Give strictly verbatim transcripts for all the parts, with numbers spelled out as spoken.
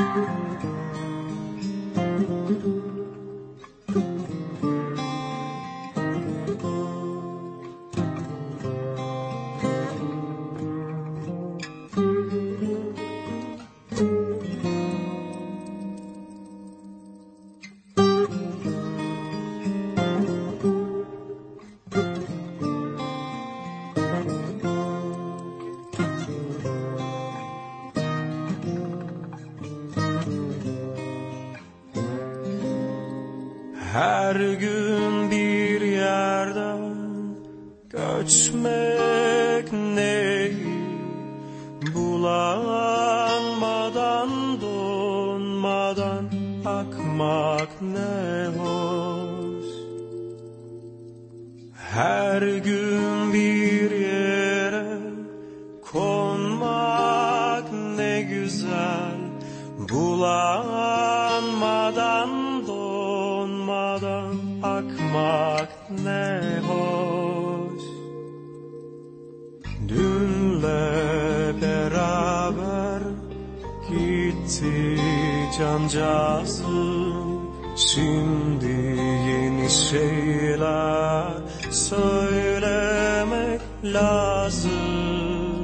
Her gün bir yerden göçmek ne, bulanmadan donmadan akmak ne hoş. Her gün bir yere konmak ne güzel, bulanmadan donmadan akmak ne hoş. Dünle beraber gitti cancağızım, şimdi yeni şeyler söylemek lazım.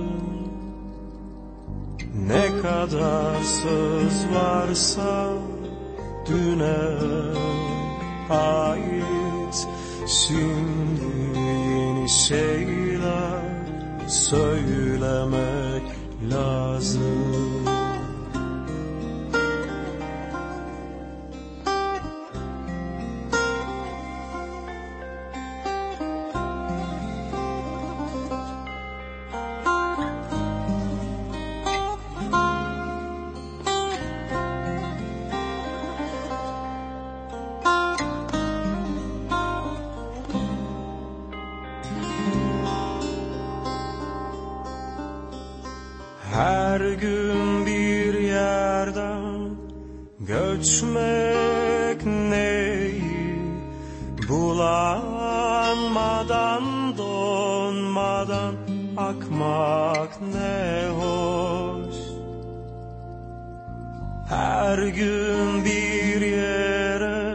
Ne kadar söz varsa düne ait, şimdi yeni şeyler söylemek lazım. Her gün bir yerden göçmek ne, bulanmadan donmadan akmak ne hoş. Her gün bir yere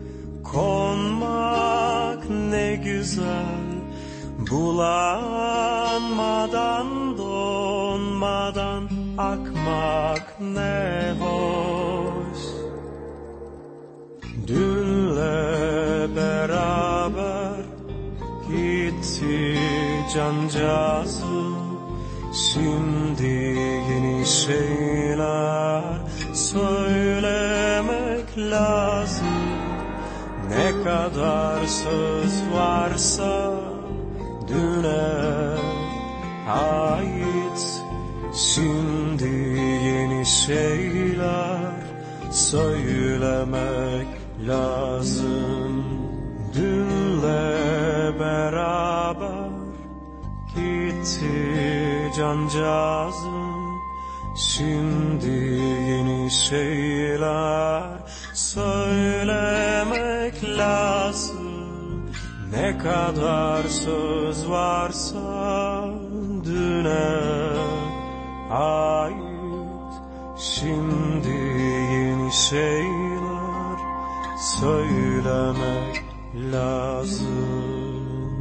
konmak ne güzel, bulanmadan donmadan akmak ne hoş. Dünle beraber gitti cancağızım, şimdi yeni şeyler söylemek lazım. Ne kadar söz varsa düne ait, şimdi yeni şeyler söylemek lazım. Dünle beraber gitti cancağızım, şimdi yeni şeyler söylemek lazım. Ne kadar söz varsa düne ait, şimdi yeni şeyler söylemek lazım.